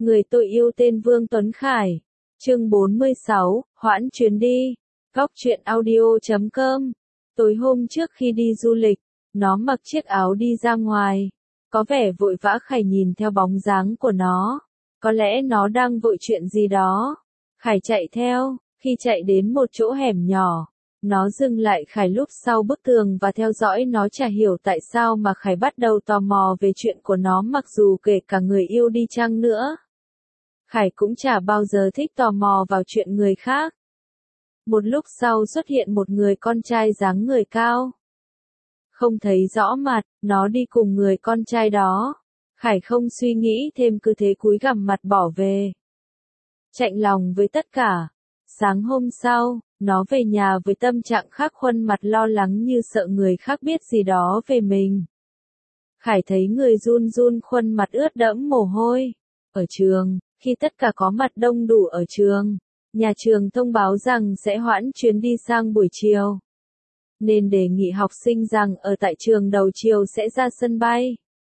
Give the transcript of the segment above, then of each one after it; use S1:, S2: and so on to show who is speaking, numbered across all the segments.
S1: Người tôi yêu tên Vương Tuấn Khải. Chương 46, hoãn chuyến đi. Góc truyện audio.com. Tối hôm trước khi đi du lịch, nó mặc chiếc áo đi ra ngoài. Có vẻ vội vã. Khải nhìn theo bóng dáng của nó. Có lẽ nó đang vội chuyện gì đó. Khải chạy theo. Khi chạy đến một chỗ hẻm nhỏ, nó dừng lại Khải lúc sau bức tường và theo dõi nó. Chả hiểu tại sao mà Khải bắt đầu tò mò về chuyện của nó, mặc dù kể cả người yêu đi chăng nữa. Khải cũng chả bao giờ thích tò mò vào chuyện người khác. Một lúc sau xuất hiện một người con trai dáng người cao. Không thấy rõ mặt, nó đi cùng người con trai đó. Khải không suy nghĩ thêm, cứ thế cúi gằm mặt bỏ về. Chạnh lòng với tất cả. Sáng hôm sau, nó về nhà với tâm trạng khác, khuôn mặt lo lắng như sợ người khác biết gì đó về mình. Khải thấy người run run, khuôn mặt ướt đẫm mồ hôi. Ở trường, khi tất cả có mặt đông đủ ở trường, nhà trường thông báo rằng sẽ hoãn chuyến đi sang buổi chiều. Nên đề nghị học sinh rằng ở tại trường đầu chiều sẽ ra sân bay.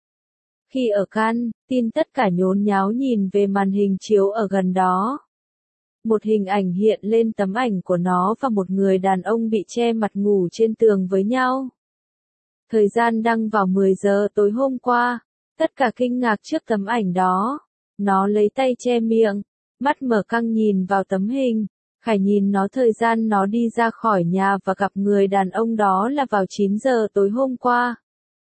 S1: Khi ở can tin, tất cả nhốn nháo nhìn về màn hình chiếu ở gần đó. Một hình ảnh hiện lên, tấm ảnh của nó và một người đàn ông bị che mặt ngủ trên tường với nhau. Thời gian đăng vào 10 giờ tối hôm qua. Tất cả kinh ngạc trước tấm ảnh đó. Nó lấy tay che miệng, mắt mở căng nhìn vào tấm hình. Khải nhìn nó, thời gian nó đi ra khỏi nhà và gặp người đàn ông đó là vào 9 giờ tối hôm qua.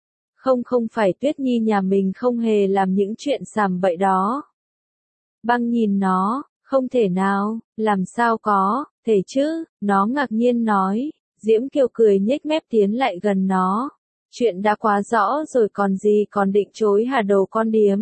S1: Không phải Tuyết Nhi nhà mình không hề làm những chuyện sàm bậy đó. Băng nhìn nó, không thể nào, làm sao có thể chứ, nó ngạc nhiên nói. Diễm Kiều cười nhếch mép tiến lại gần nó. Chuyện đã quá rõ rồi còn gì còn định chối hả đồ con điếm.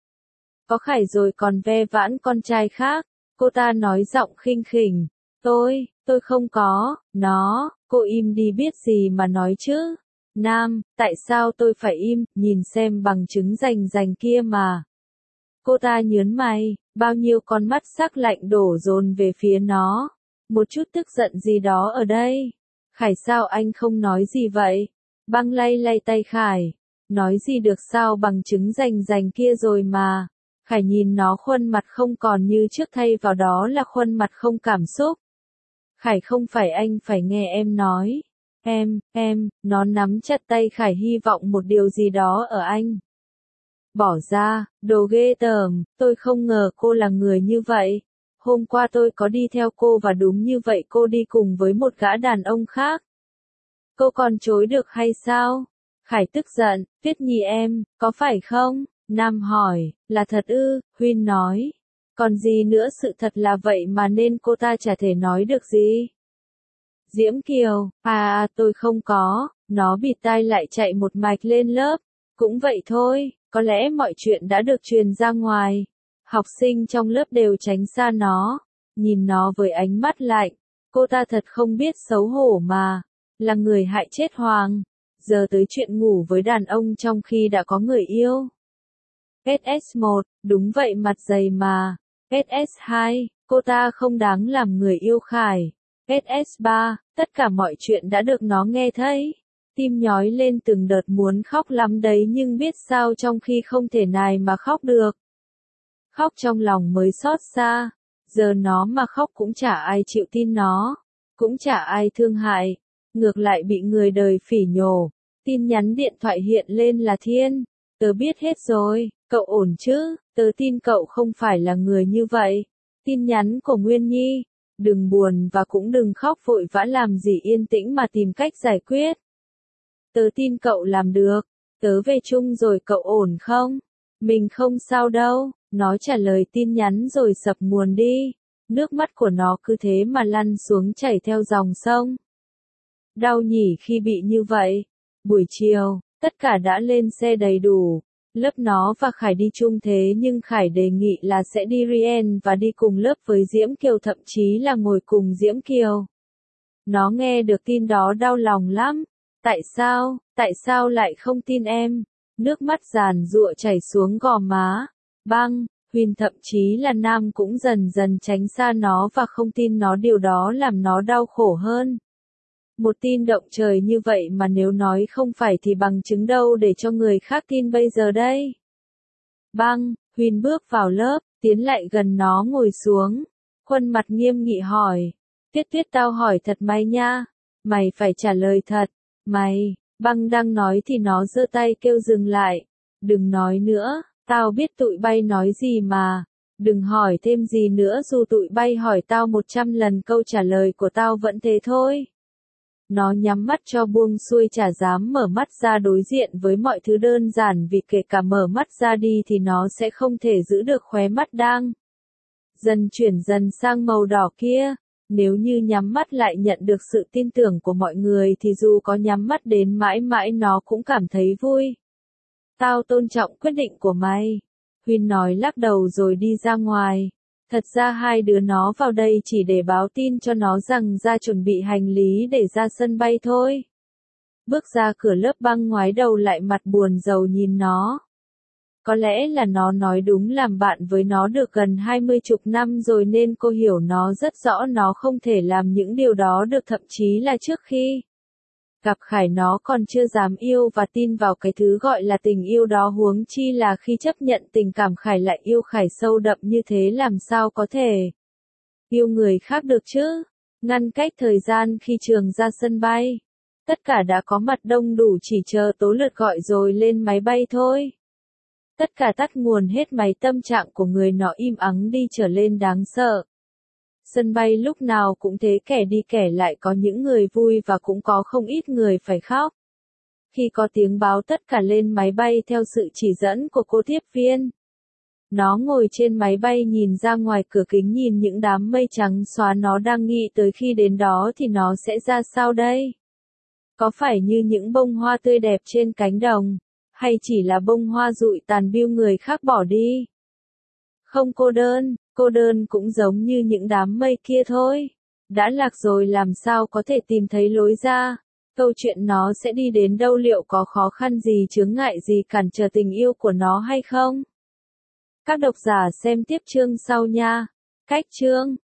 S1: Có Khải rồi còn ve vãn con trai khác. Cô ta nói giọng khinh khỉnh. Tôi không có, cô im đi, biết gì mà nói chứ. Nam, tại sao tôi phải im, nhìn xem bằng chứng rành kia mà. Cô ta nhớn mày, bao nhiêu con mắt sắc lạnh đổ dồn về phía nó. Một chút tức giận gì đó ở đây. Khải, sao anh không nói gì vậy? Băng lay tay Khải. Nói gì được, sao bằng chứng rành kia rồi mà. Khải nhìn nó, khuôn mặt không còn như trước, thay vào đó là khuôn mặt không cảm xúc. Khải, không phải anh phải nghe em nói. Nó nắm chặt tay Khải, hy vọng một điều gì đó ở anh. Bỏ ra, đồ ghê tởm, tôi không ngờ cô là người như vậy. Hôm qua tôi có đi theo cô và đúng như vậy, cô đi cùng với một gã đàn ông khác. Cô còn chối được hay sao? Khải tức giận, Tuyết Nhi em, có phải không? Nam hỏi, là thật ư? Huyên nói. Còn gì nữa, sự thật là vậy mà nên cô ta chả thể nói được gì. Diễm Kiều, tôi không có. Nó bịt tai lại chạy một mạch lên lớp. Cũng vậy thôi, có lẽ mọi chuyện đã được truyền ra ngoài. Học sinh trong lớp đều tránh xa nó. Nhìn nó với ánh mắt lạnh. Cô ta thật không biết xấu hổ mà. Là người hại chết Hoàng. Giờ tới chuyện ngủ với đàn ông trong khi đã có người yêu. SS1, đúng vậy, mặt dày mà. SS2, cô ta không đáng làm người yêu Khải. SS3, tất cả mọi chuyện đã được nó nghe thấy. Tim nhói lên từng đợt, muốn khóc lắm đấy, nhưng biết sao trong khi không thể nào mà khóc được. Khóc trong lòng mới xót xa. Giờ nó mà khóc cũng chả ai chịu tin nó. Cũng chả ai thương hại. Ngược lại bị người đời phỉ nhổ. Tin nhắn điện thoại hiện lên là Thiên. Tớ biết hết rồi, cậu ổn chứ, tớ tin cậu không phải là người như vậy. Tin nhắn của Nguyên Nhi. Đừng buồn và cũng đừng khóc vội vã làm gì, yên tĩnh mà tìm cách giải quyết. Tớ tin cậu làm được. Tớ về chung rồi, cậu ổn không? Mình không sao đâu. Nó trả lời tin nhắn rồi sập nguồn đi. Nước mắt của nó cứ thế mà lăn xuống, chảy theo dòng sông. Đau nhỉ khi bị như vậy. Buổi chiều, tất cả đã lên xe đầy đủ. Lớp nó và Khải đi chung, thế nhưng Khải đề nghị là sẽ đi riêng và đi cùng lớp với Diễm Kiều, thậm chí là ngồi cùng Diễm Kiều. Nó nghe được tin đó đau lòng lắm. Tại sao lại không tin em? Nước mắt giàn giụa chảy xuống gò má. Băng, Huyền thậm chí là Nam cũng dần dần tránh xa nó và không tin nó, điều đó làm nó đau khổ hơn. Một tin động trời như vậy mà nếu nói không phải thì bằng chứng đâu để cho người khác tin bây giờ đây? Băng, Huyền bước vào lớp, tiến lại gần nó ngồi xuống. Khuôn mặt nghiêm nghị hỏi. Tuyết Tuyết tao hỏi thật mày nha. Mày phải trả lời thật. Mày, Băng đang nói thì nó giơ tay kêu dừng lại. Đừng nói nữa, tao biết tụi bay nói gì mà. Đừng hỏi thêm gì nữa dù tụi bay hỏi tao 100 lần câu trả lời của tao vẫn thế thôi. Nó nhắm mắt cho buông xuôi chả dám mở mắt ra đối diện với mọi thứ đơn giản vì kể cả mở mắt ra đi thì nó sẽ không thể giữ được khóe mắt đang dần chuyển dần sang màu đỏ kia. Nếu như nhắm mắt lại nhận được sự tin tưởng của mọi người thì dù có nhắm mắt đến mãi mãi nó cũng cảm thấy vui. Tao tôn trọng quyết định của mày. Huyên nói lắc đầu rồi đi ra ngoài. Thật ra hai đứa nó vào đây chỉ để báo tin cho nó rằng ra chuẩn bị hành lý để ra sân bay thôi. Bước ra cửa lớp Băng ngoái đầu lại mặt buồn rầu nhìn nó. Có lẽ là nó nói đúng, làm bạn với nó được gần 20 chục năm rồi nên cô hiểu nó rất rõ nó không thể làm những điều đó được, thậm chí là trước khi gặp Khải nó còn chưa dám yêu và tin vào cái thứ gọi là tình yêu đó, huống chi là khi chấp nhận tình cảm Khải lại yêu Khải sâu đậm như thế, làm sao có thể yêu người khác được chứ. Ngăn cách thời gian khi Trường ra sân bay. Tất cả đã có mặt đông đủ chỉ chờ Tố lượt gọi rồi lên máy bay thôi. Tất cả tắt nguồn hết máy, tâm trạng của người nọ im ắng đi trở lên đáng sợ. Sân bay lúc nào cũng thế, kẻ đi kẻ lại, có những người vui và cũng có không ít người phải khóc. Khi có tiếng báo tất cả lên máy bay theo sự chỉ dẫn của cô tiếp viên. Nó ngồi trên máy bay nhìn ra ngoài cửa kính, nhìn những đám mây trắng xóa, nó đang nghĩ tới khi đến đó thì nó sẽ ra sao đây? Có phải như những bông hoa tươi đẹp trên cánh đồng, hay chỉ là bông hoa rụi tàn biêu người khác bỏ đi? Không cô đơn cũng giống như những đám mây kia thôi. Đã lạc rồi làm sao có thể tìm thấy lối ra? Câu chuyện nó sẽ đi đến đâu, liệu có khó khăn gì, chướng ngại gì cản trở tình yêu của nó hay không? Các độc giả xem tiếp chương sau nha. Cách chương